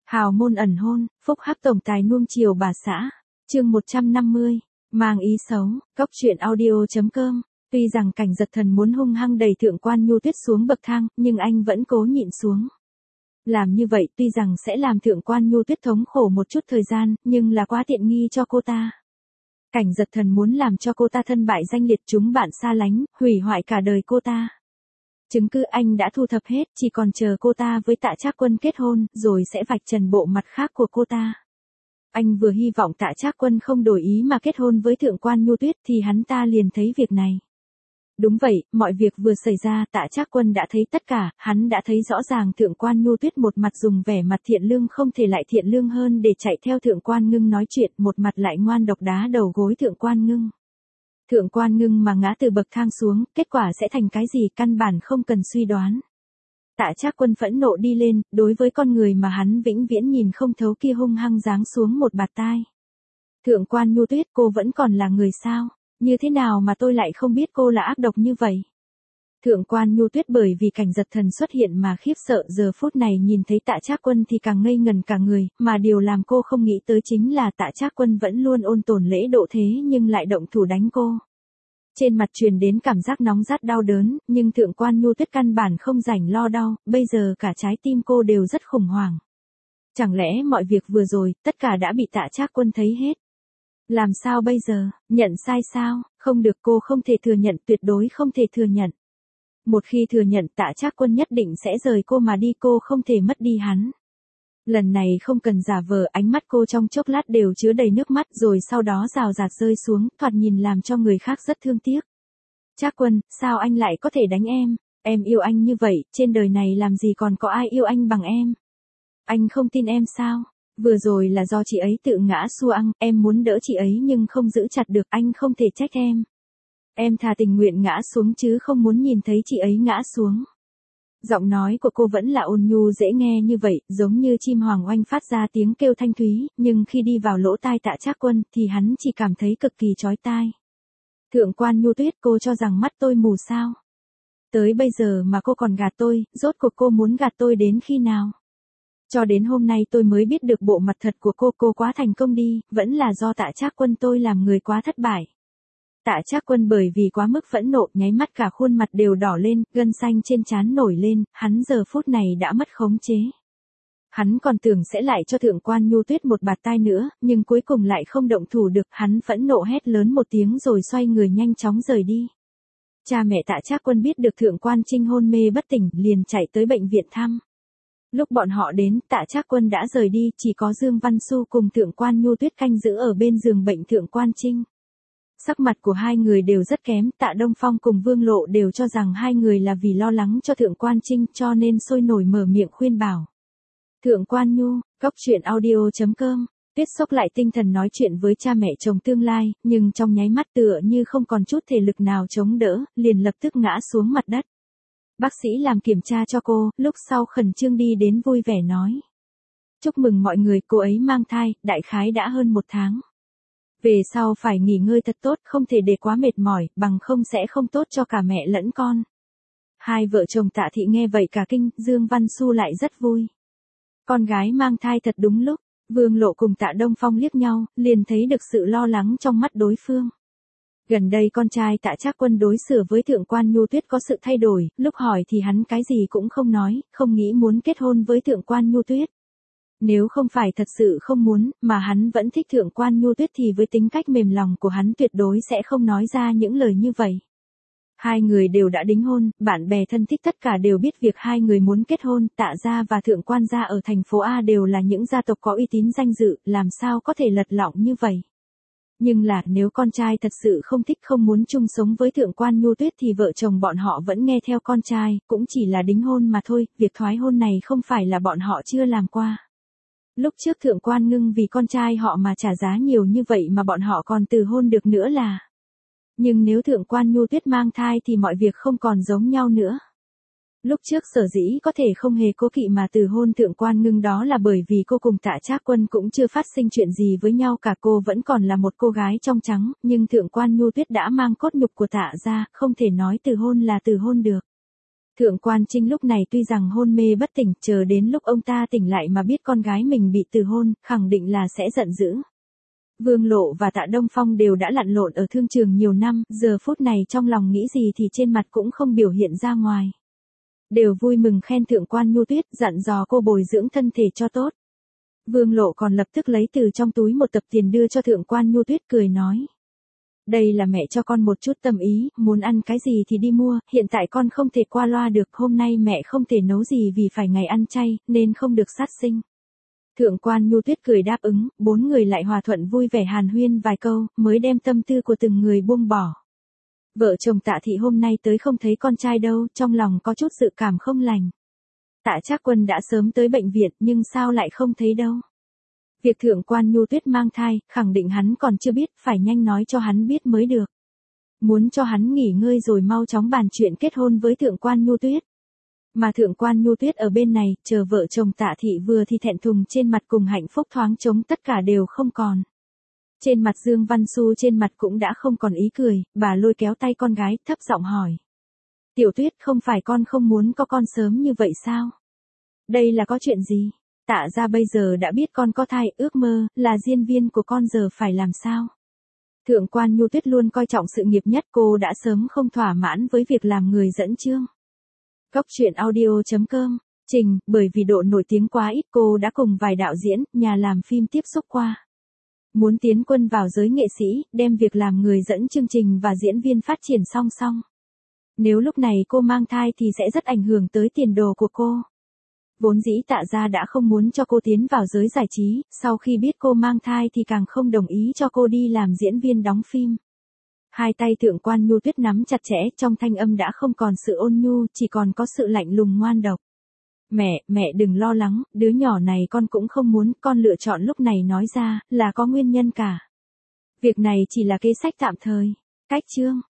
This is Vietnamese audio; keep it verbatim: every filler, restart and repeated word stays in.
Hào môn ẩn hôn, phúc hắc tổng tài nuông chiều bà xã. Chương một trăm năm mươi, mang ý xấu, cóc truyện audio.com. Tuy rằng Cảnh Giật Thần muốn hung hăng đẩy Thượng Quan Nhu Tuyết xuống bậc thang, nhưng anh vẫn cố nhịn xuống. Làm như vậy tuy rằng sẽ làm Thượng Quan Nhu Tuyết thống khổ một chút thời gian, nhưng là quá tiện nghi cho cô ta. Cảnh Giật Thần muốn làm cho cô ta thân bại danh liệt, chúng bạn xa lánh, hủy hoại cả đời cô ta. Chứng cứ anh đã thu thập hết, chỉ còn chờ cô ta với Tạ Trác Quân kết hôn, rồi sẽ vạch trần bộ mặt khác của cô ta. Anh vừa hy vọng Tạ Trác Quân không đổi ý mà kết hôn với Thượng Quan Nhu Tuyết thì hắn ta liền thấy việc này. Đúng vậy, mọi việc vừa xảy ra Tạ Trác Quân đã thấy tất cả, hắn đã thấy rõ ràng Thượng Quan Nhu Tuyết một mặt dùng vẻ mặt thiện lương không thể lại thiện lương hơn để chạy theo Thượng Quan Ngưng nói chuyện, một mặt lại ngoan độc đá đầu gối Thượng Quan Ngưng. Thượng Quan Ngưng mà ngã từ bậc thang xuống, kết quả sẽ thành cái gì căn bản không cần suy đoán. Tạ Trác Quân phẫn nộ đi lên, đối với con người mà hắn vĩnh viễn nhìn không thấu kia hung hăng giáng xuống một bạt tai. Thượng Quan Nhu Tuyết, cô vẫn còn là người sao? Như thế nào mà tôi lại không biết cô là ác độc như vậy? Thượng Quan Nhu Tuyết bởi vì Cảnh Giật Thần xuất hiện mà khiếp sợ, giờ phút này nhìn thấy Tạ Trác Quân thì càng ngây ngần cả người, mà điều làm cô không nghĩ tới chính là Tạ Trác Quân vẫn luôn ôn tồn lễ độ thế nhưng lại động thủ đánh cô. Trên mặt truyền đến cảm giác nóng rát đau đớn, nhưng Thượng Quan Nhu Tuyết căn bản không rảnh lo đau, bây giờ cả trái tim cô đều rất khủng hoảng. Chẳng lẽ mọi việc vừa rồi, tất cả đã bị Tạ Trác Quân thấy hết? Làm sao bây giờ, nhận sai sao? Không được, cô không thể thừa nhận, tuyệt đối không thể thừa nhận. Một khi thừa nhận Tạ Trác Quân nhất định sẽ rời cô mà đi, cô không thể mất đi hắn. Lần này không cần giả vờ, ánh mắt cô trong chốc lát đều chứa đầy nước mắt rồi sau đó rào rạt rơi xuống, thoạt nhìn làm cho người khác rất thương tiếc. Trác Quân, sao anh lại có thể đánh em? Em yêu anh như vậy, trên đời này làm gì còn có ai yêu anh bằng em? Anh không tin em sao? Vừa rồi là do chị ấy tự ngã xua ăn, em muốn đỡ chị ấy nhưng không giữ chặt được, anh không thể trách em. Em thà tình nguyện ngã xuống chứ không muốn nhìn thấy chị ấy ngã xuống. Giọng nói của cô vẫn là ôn nhu dễ nghe như vậy, giống như chim hoàng oanh phát ra tiếng kêu thanh thúy, nhưng khi đi vào lỗ tai Tạ Trác Quân thì hắn chỉ cảm thấy cực kỳ chói tai. Thượng Quan Nhu Tuyết, cô cho rằng mắt tôi mù sao? Tới bây giờ mà cô còn gạt tôi, rốt cuộc cô muốn gạt tôi đến khi nào? Cho đến hôm nay tôi mới biết được bộ mặt thật của cô, cô quá thành công đi, vẫn là do Tạ Trác Quân tôi làm người quá thất bại. Tạ Trác Quân bởi vì quá mức phẫn nộ, nháy mắt cả khuôn mặt đều đỏ lên, gân xanh trên trán nổi lên, hắn giờ phút này đã mất khống chế. Hắn còn tưởng sẽ lại cho Thượng Quan Nhu Tuyết một bạt tai nữa, nhưng cuối cùng lại không động thủ được, hắn phẫn nộ hét lớn một tiếng rồi xoay người nhanh chóng rời đi. Cha mẹ Tạ Trác Quân biết được Thượng Quan Trinh hôn mê bất tỉnh, liền chạy tới bệnh viện thăm. Lúc bọn họ đến, Tạ Trác Quân đã rời đi, chỉ có Dương Văn Xu cùng Thượng Quan Nhu Tuyết canh giữ ở bên giường bệnh Thượng Quan Trinh. Sắc mặt của hai người đều rất kém, Tạ Đông Phong cùng Vương Lộ đều cho rằng hai người là vì lo lắng cho Thượng Quan Trinh cho nên sôi nổi mở miệng khuyên bảo. Thượng Quan Nhu, cóc truyện audio.com, Tuyết sốc lại tinh thần nói chuyện với cha mẹ chồng tương lai, nhưng trong nháy mắt tựa như không còn chút thể lực nào chống đỡ, liền lập tức ngã xuống mặt đất. Bác sĩ làm kiểm tra cho cô, lúc sau khẩn trương đi đến vui vẻ nói. Chúc mừng mọi người, cô ấy mang thai, đại khái đã hơn một tháng. Về sau phải nghỉ ngơi thật tốt, không thể để quá mệt mỏi, bằng không sẽ không tốt cho cả mẹ lẫn con. Hai vợ chồng Tạ Thị nghe vậy cả kinh, Dương Văn Xu lại rất vui. Con gái mang thai thật đúng lúc, Vương Lộ cùng Tạ Đông Phong liếc nhau, liền thấy được sự lo lắng trong mắt đối phương. Gần đây con trai Tạ Trác Quân đối xử với Thượng Quan Nhu Tuyết có sự thay đổi, lúc hỏi thì hắn cái gì cũng không nói, không nghĩ muốn kết hôn với Thượng Quan Nhu Tuyết. Nếu không phải thật sự không muốn, mà hắn vẫn thích Thượng Quan Nhu Tuyết thì với tính cách mềm lòng của hắn tuyệt đối sẽ không nói ra những lời như vậy. Hai người đều đã đính hôn, bạn bè thân thích tất cả đều biết việc hai người muốn kết hôn, Tạ gia và Thượng Quan gia ở thành phố A đều là những gia tộc có uy tín danh dự, làm sao có thể lật lọng như vậy. Nhưng là nếu con trai thật sự không thích không muốn chung sống với Thượng Quan Nhu Tuyết thì vợ chồng bọn họ vẫn nghe theo con trai, cũng chỉ là đính hôn mà thôi, việc thoái hôn này không phải là bọn họ chưa làm qua. Lúc trước Thượng Quan Ngưng vì con trai họ mà trả giá nhiều như vậy mà bọn họ còn từ hôn được nữa là. Nhưng nếu Thượng Quan Nhu Tuyết mang thai thì mọi việc không còn giống nhau nữa. Lúc trước sở dĩ có thể không hề cố kỵ mà từ hôn Thượng Quan Ngưng đó là bởi vì cô cùng Tạ Trác Quân cũng chưa phát sinh chuyện gì với nhau cả, cô vẫn còn là một cô gái trong trắng, nhưng Thượng Quan Nhu Tuyết đã mang cốt nhục của Tạ gia, không thể nói từ hôn là từ hôn được. Thượng quan Trinh lúc này tuy rằng hôn mê bất tỉnh, chờ đến lúc ông ta tỉnh lại mà biết con gái mình bị từ hôn, khẳng định là sẽ giận dữ. Vương Lộ và Tạ Đông Phong đều đã lặn lộn ở thương trường nhiều năm, giờ phút này trong lòng nghĩ gì thì trên mặt cũng không biểu hiện ra ngoài. Đều vui mừng khen Thượng quan Nhu Tuyết, dặn dò cô bồi dưỡng thân thể cho tốt. Vương Lộ còn lập tức lấy từ trong túi một tập tiền đưa cho Thượng quan Nhu Tuyết, cười nói. Đây là mẹ cho con một chút tâm ý, muốn ăn cái gì thì đi mua, hiện tại con không thể qua loa được, hôm nay mẹ không thể nấu gì vì phải ngày ăn chay, nên không được sát sinh. Thượng quan Nhu Tuyết cười đáp ứng, bốn người lại hòa thuận vui vẻ hàn huyên vài câu, mới đem tâm tư của từng người buông bỏ. Vợ chồng Tạ Thị hôm nay tới không thấy con trai đâu, trong lòng có chút dự cảm không lành. Tạ Trác Quân đã sớm tới bệnh viện nhưng sao lại không thấy đâu. Việc Thượng quan Nhu Tuyết mang thai, khẳng định hắn còn chưa biết, phải nhanh nói cho hắn biết mới được. Muốn cho hắn nghỉ ngơi rồi mau chóng bàn chuyện kết hôn với Thượng quan Nhu Tuyết. Mà Thượng quan Nhu Tuyết ở bên này, chờ vợ chồng Tạ Thị vừa thì thẹn thùng trên mặt cùng hạnh phúc thoáng trống tất cả đều không còn. Trên mặt Dương Văn Xu trên mặt cũng đã không còn ý cười, bà lôi kéo tay con gái, thấp giọng hỏi. Tiểu Tuyết, không phải con không muốn có con sớm như vậy sao? Đây là có chuyện gì? Tạ ra bây giờ đã biết con có thai, ước mơ, là diễn viên của con giờ phải làm sao? Thượng quan Nhu Tuyết luôn coi trọng sự nghiệp nhất, cô đã sớm không thỏa mãn với việc làm người dẫn chương. Cốc truyện audio chấm com, Trình, bởi vì độ nổi tiếng quá ít cô đã cùng vài đạo diễn, nhà làm phim tiếp xúc qua. Muốn tiến quân vào giới nghệ sĩ, đem việc làm người dẫn chương trình và diễn viên phát triển song song. Nếu lúc này cô mang thai thì sẽ rất ảnh hưởng tới tiền đồ của cô. Vốn dĩ Tạ gia đã không muốn cho cô tiến vào giới giải trí, sau khi biết cô mang thai thì càng không đồng ý cho cô đi làm diễn viên đóng phim. Hai tay Thượng quan Nhu Tuyết nắm chặt chẽ, trong thanh âm đã không còn sự ôn nhu, chỉ còn có sự lạnh lùng ngoan độc. Mẹ, mẹ đừng lo lắng, đứa nhỏ này con cũng không muốn, con lựa chọn lúc này nói ra, là có nguyên nhân cả. Việc này chỉ là kế sách tạm thời. Cách chương.